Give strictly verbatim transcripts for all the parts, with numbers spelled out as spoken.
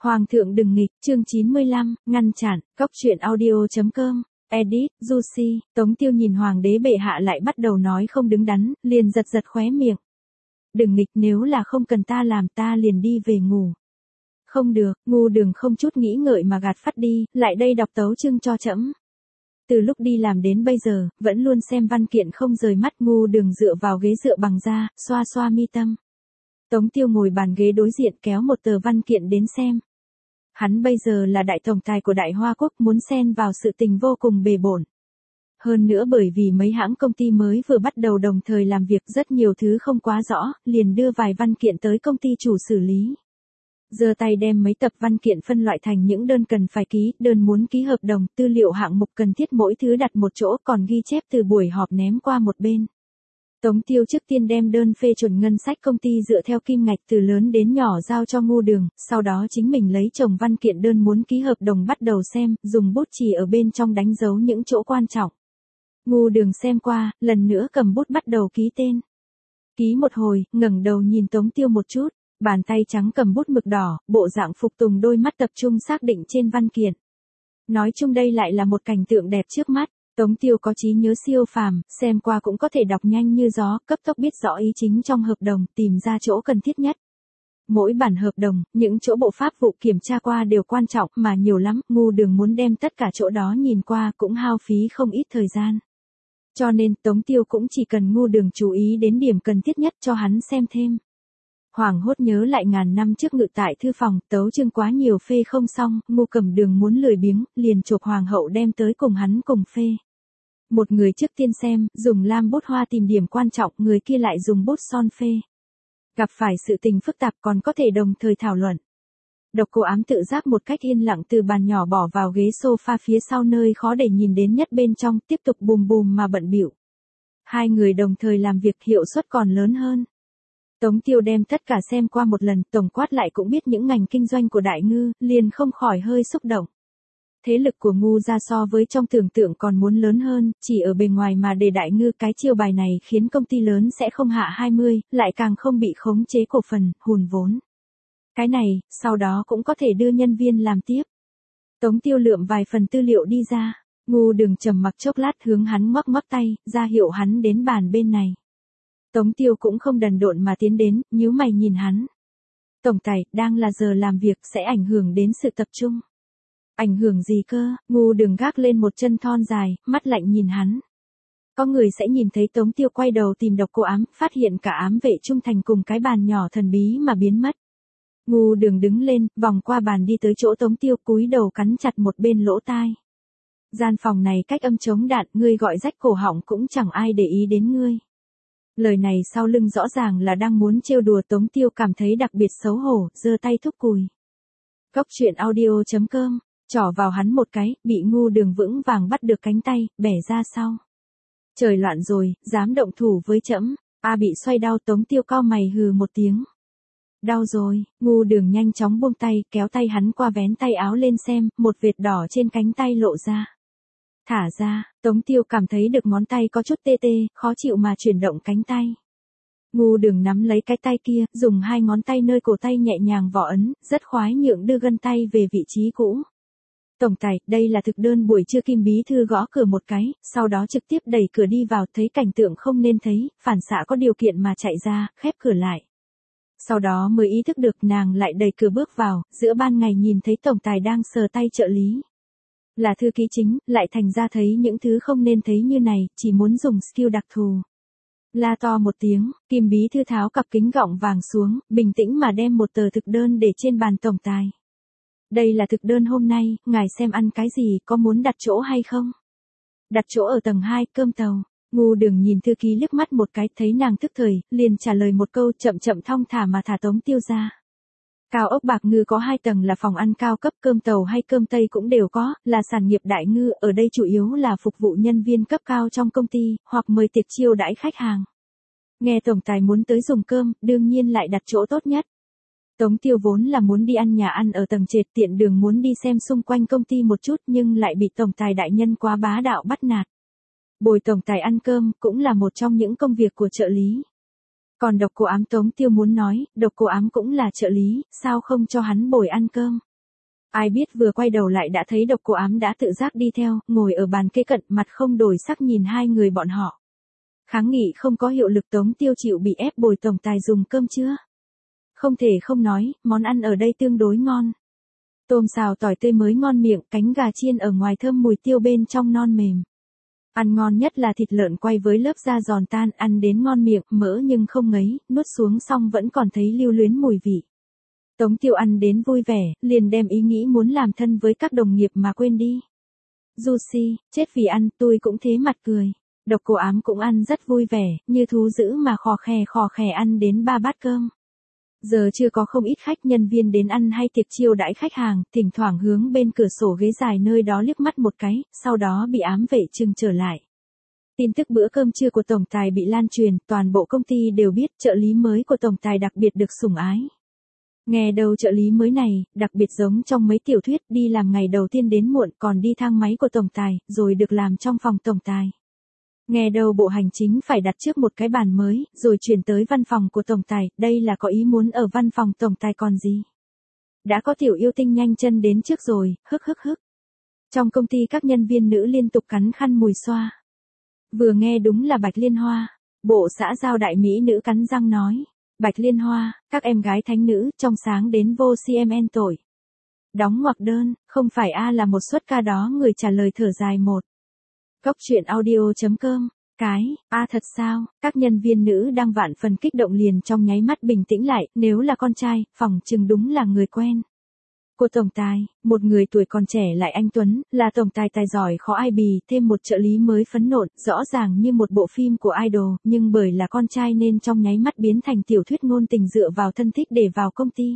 Hoàng thượng đừng nghịch, chương chín mươi lăm, ngăn chặn, cóc truyện audio chấm com, edit, Juicy, Tống Tiêu nhìn hoàng đế bệ hạ lại bắt đầu nói không đứng đắn, liền giật giật khóe miệng. Đừng nghịch, nếu là không cần ta làm ta liền đi về ngủ. Không được, ngu đường không chút nghĩ ngợi mà gạt phắt đi, lại đây đọc tấu chương cho trẫm. Từ lúc đi làm đến bây giờ, vẫn luôn xem văn kiện không rời mắt. Ngu đường dựa vào ghế dựa bằng da, xoa xoa mi tâm. Tống Tiêu ngồi bàn ghế đối diện kéo một tờ văn kiện đến xem. Hắn bây giờ là đại tổng tài của Đại Hoa Quốc, muốn xen vào sự tình vô cùng bề bộn. Hơn nữa bởi vì mấy hãng công ty mới vừa bắt đầu đồng thời làm việc, rất nhiều thứ không quá rõ, liền đưa vài văn kiện tới công ty chủ xử lý. Giơ tay đem mấy tập văn kiện phân loại thành những đơn cần phải ký, đơn muốn ký hợp đồng, tư liệu hạng mục cần thiết mỗi thứ đặt một chỗ, còn ghi chép từ buổi họp ném qua một bên. Tống Tiêu trước tiên đem đơn phê chuẩn ngân sách công ty dựa theo kim ngạch từ lớn đến nhỏ giao cho ngu đường, sau đó chính mình lấy chồng văn kiện đơn muốn ký hợp đồng bắt đầu xem, dùng bút chì ở bên trong đánh dấu những chỗ quan trọng. Ngu đường xem qua, lần nữa cầm bút bắt đầu ký tên. Ký một hồi, ngẩng đầu nhìn Tống Tiêu một chút, bàn tay trắng cầm bút mực đỏ, bộ dạng phục tùng, đôi mắt tập trung xác định trên văn kiện. Nói chung đây lại là một cảnh tượng đẹp trước mắt. Tống Tiêu có trí nhớ siêu phàm, xem qua cũng có thể đọc nhanh như gió, cấp tốc biết rõ ý chính trong hợp đồng, tìm ra chỗ cần thiết nhất. Mỗi bản hợp đồng, những chỗ bộ pháp vụ kiểm tra qua đều quan trọng, mà nhiều lắm, ngu đường muốn đem tất cả chỗ đó nhìn qua cũng hao phí không ít thời gian. Cho nên, Tống Tiêu cũng chỉ cần ngu đường chú ý đến điểm cần thiết nhất cho hắn xem thêm. Hoàng hốt nhớ lại ngàn năm trước ngự tại thư phòng, tấu chương quá nhiều phê không xong, ngu cầm đường muốn lười biếng, liền chộp hoàng hậu đem tới cùng hắn cùng phê. Một người trước tiên xem, dùng lam bút hoa tìm điểm quan trọng, người kia lại dùng bút son phê. Gặp phải sự tình phức tạp còn có thể đồng thời thảo luận. Độc Cô Ám tự giác một cách yên lặng từ bàn nhỏ bỏ vào ghế sofa phía sau nơi khó để nhìn đến nhất bên trong, tiếp tục bùm bùm mà bận bịu. Hai người đồng thời làm việc hiệu suất còn lớn hơn. Tống Tiêu đem tất cả xem qua một lần, tổng quát lại cũng biết những ngành kinh doanh của Đại Ngư, liền không khỏi hơi xúc động. Thế lực của ngu ra so với trong tưởng tượng còn muốn lớn hơn, chỉ ở bề ngoài mà để Đại Ngư cái chiêu bài này khiến công ty lớn sẽ không hạ hai mươi, lại càng không bị khống chế cổ phần, hùn vốn. Cái này, sau đó cũng có thể đưa nhân viên làm tiếp. Tống Tiêu lượm vài phần tư liệu đi ra, ngu đường trầm mặc chốc lát hướng hắn ngoắc ngoắc tay, ra hiệu hắn đến bàn bên này. Tống Tiêu cũng không đần độn mà tiến đến, nhíu mày nhìn hắn. Tổng tài, đang là giờ làm việc sẽ ảnh hưởng đến sự tập trung. Ảnh hưởng gì cơ? Ngu đường gác lên một chân thon dài, mắt lạnh nhìn hắn. Có người sẽ nhìn thấy Tống Tiêu quay đầu tìm Độc Cô Ám, phát hiện cả ám vệ trung thành cùng cái bàn nhỏ thần bí mà biến mất. Ngu đường đứng lên, vòng qua bàn đi tới chỗ Tống Tiêu, cúi đầu cắn chặt một bên lỗ tai. Gian phòng này cách âm chống đạn, ngươi gọi rách cổ họng cũng chẳng ai để ý đến ngươi. Lời này sau lưng rõ ràng là đang muốn trêu đùa. Tống Tiêu cảm thấy đặc biệt xấu hổ, giơ tay thúc cùi. Cóc truyện audio chấm com, trỏ vào hắn một cái, bị ngu đường vững vàng bắt được cánh tay, bẻ ra sau. Trời loạn rồi, dám động thủ với trẫm. A bị xoay đau. Tống Tiêu cau mày hừ một tiếng. Đau rồi, ngu đường nhanh chóng buông tay, kéo tay hắn qua vén tay áo lên xem, một vệt đỏ trên cánh tay lộ ra. Thả ra, Tống Tiêu cảm thấy được ngón tay có chút tê tê, khó chịu mà chuyển động cánh tay. Ngu đường nắm lấy cái tay kia, dùng hai ngón tay nơi cổ tay nhẹ nhàng vỏ ấn, rất khoái nhượng đưa gân tay về vị trí cũ. Tổng tài, đây là thực đơn buổi trưa. Kim bí thư gõ cửa một cái, sau đó trực tiếp đẩy cửa đi vào, thấy cảnh tượng không nên thấy, phản xạ có điều kiện mà chạy ra, khép cửa lại. Sau đó mới ý thức được nàng lại đẩy cửa bước vào, giữa ban ngày nhìn thấy tổng tài đang sờ tay trợ lý. Là thư ký chính, lại thành ra thấy những thứ không nên thấy như này, chỉ muốn dùng skill đặc thù. La to một tiếng, Kim bí thư tháo cặp kính gọng vàng xuống, bình tĩnh mà đem một tờ thực đơn để trên bàn tổng tài. Đây là thực đơn hôm nay, ngài xem ăn cái gì, có muốn đặt chỗ hay không? Đặt chỗ ở tầng hai, cơm tàu. Ngu đường nhìn thư ký liếc mắt một cái, thấy nàng thức thời, liền trả lời một câu, chậm chậm thong thả mà thả Tống Tiêu ra. Cao ốc Bạc Ngư có hai tầng là phòng ăn cao cấp, cơm tàu hay cơm tây cũng đều có, là sản nghiệp Đại Ngư, ở đây chủ yếu là phục vụ nhân viên cấp cao trong công ty, hoặc mời tiệc chiêu đãi khách hàng. Nghe tổng tài muốn tới dùng cơm, đương nhiên lại đặt chỗ tốt nhất. Tống Tiêu vốn là muốn đi ăn nhà ăn ở tầng trệt, tiện đường muốn đi xem xung quanh công ty một chút, nhưng lại bị tổng tài đại nhân quá bá đạo bắt nạt. Bồi tổng tài ăn cơm cũng là một trong những công việc của trợ lý. Còn Độc Cô Ám, Tống Tiêu muốn nói, Độc Cô Ám cũng là trợ lý, sao không cho hắn bồi ăn cơm? Ai biết vừa quay đầu lại đã thấy Độc Cô Ám đã tự giác đi theo, ngồi ở bàn kế cận, mặt không đổi sắc nhìn hai người bọn họ. Kháng nghị không có hiệu lực, Tống Tiêu chịu bị ép bồi tổng tài dùng cơm chưa? Không thể không nói, món ăn ở đây tương đối ngon. Tôm xào tỏi tươi mới ngon miệng, cánh gà chiên ở ngoài thơm mùi tiêu bên trong non mềm. Ăn ngon nhất là thịt lợn quay với lớp da giòn tan, ăn đến ngon miệng, mỡ nhưng không ngấy, nuốt xuống xong vẫn còn thấy lưu luyến mùi vị. Tống Tiêu ăn đến vui vẻ, liền đem ý nghĩ muốn làm thân với các đồng nghiệp mà quên đi. Juicy, chết vì ăn, tôi cũng thế mặt cười. Độc Cô Ám cũng ăn rất vui vẻ, như thú dữ mà khò khè khò khè ăn đến ba bát cơm. Giờ chưa có không ít khách nhân viên đến ăn hay tiệc chiêu đãi khách hàng, thỉnh thoảng hướng bên cửa sổ ghế dài nơi đó liếc mắt một cái, sau đó bị ám vệ trừng trở lại. Tin tức bữa cơm trưa của tổng tài bị lan truyền, toàn bộ công ty đều biết trợ lý mới của tổng tài đặc biệt được sủng ái. Nghe đầu trợ lý mới này, đặc biệt giống trong mấy tiểu thuyết, đi làm ngày đầu tiên đến muộn còn đi thang máy của tổng tài, rồi được làm trong phòng tổng tài. Nghe đầu bộ hành chính phải đặt trước một cái bàn mới, rồi chuyển tới văn phòng của tổng tài, đây là có ý muốn ở văn phòng tổng tài còn gì. Đã có tiểu yêu tinh nhanh chân đến trước rồi, hức hức hức. Trong công ty các nhân viên nữ liên tục cắn khăn mùi xoa. Vừa nghe đúng là Bạch Liên Hoa. Bộ xã giao đại mỹ nữ cắn răng nói. Bạch Liên Hoa, các em gái thánh nữ, trong sáng đến vô cm tội. Đóng ngoặc đơn, không phải A là một suất ca đó, người trả lời thở dài một. Cốc truyện audio chấm com, cái, A thật sao, các nhân viên nữ đang vạn phần kích động liền trong nháy mắt bình tĩnh lại, nếu là con trai, phỏng chừng đúng là người quen. Cô tổng tài, một người tuổi còn trẻ lại anh tuấn, là tổng tài tài giỏi khó ai bì, thêm một trợ lý mới phấn nộn, rõ ràng như một bộ phim của idol, nhưng bởi là con trai nên trong nháy mắt biến thành tiểu thuyết ngôn tình dựa vào thân thích để vào công ty.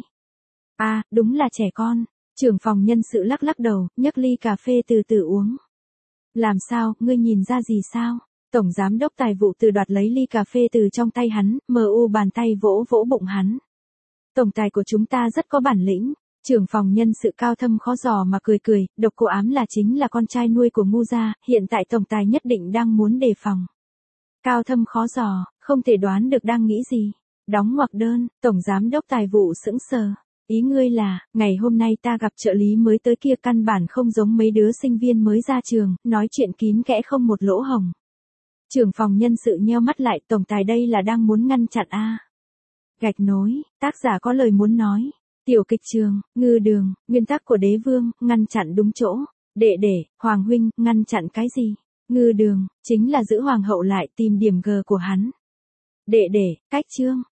À, đúng là trẻ con, trưởng phòng nhân sự lắc lắc đầu, nhấc ly cà phê từ từ uống. Làm sao, ngươi nhìn ra gì sao? Tổng giám đốc tài vụ từ đoạt lấy ly cà phê từ trong tay hắn, mờ u bàn tay vỗ vỗ bụng hắn. Tổng tài của chúng ta rất có bản lĩnh. Trưởng phòng nhân sự cao thâm khó dò mà cười cười, Độc Cô Ám là chính là con trai nuôi của Ngu gia, hiện tại tổng tài nhất định đang muốn đề phòng. Cao thâm khó dò, không thể đoán được đang nghĩ gì. Đóng ngoặc đơn, tổng giám đốc tài vụ sững sờ. Ý ngươi là, ngày hôm nay ta gặp trợ lý mới tới kia căn bản không giống mấy đứa sinh viên mới ra trường, nói chuyện kín kẽ không một lỗ hổng. Trưởng phòng nhân sự nheo mắt lại, tổng tài đây là đang muốn ngăn chặn a. Gạch nối, tác giả có lời muốn nói. Tiểu kịch trường, ngư đường, nguyên tắc của đế vương, ngăn chặn đúng chỗ. Đệ đệ, hoàng huynh, ngăn chặn cái gì? Ngư đường, chính là giữ hoàng hậu lại, tìm điểm G của hắn. Đệ đệ, cách chương.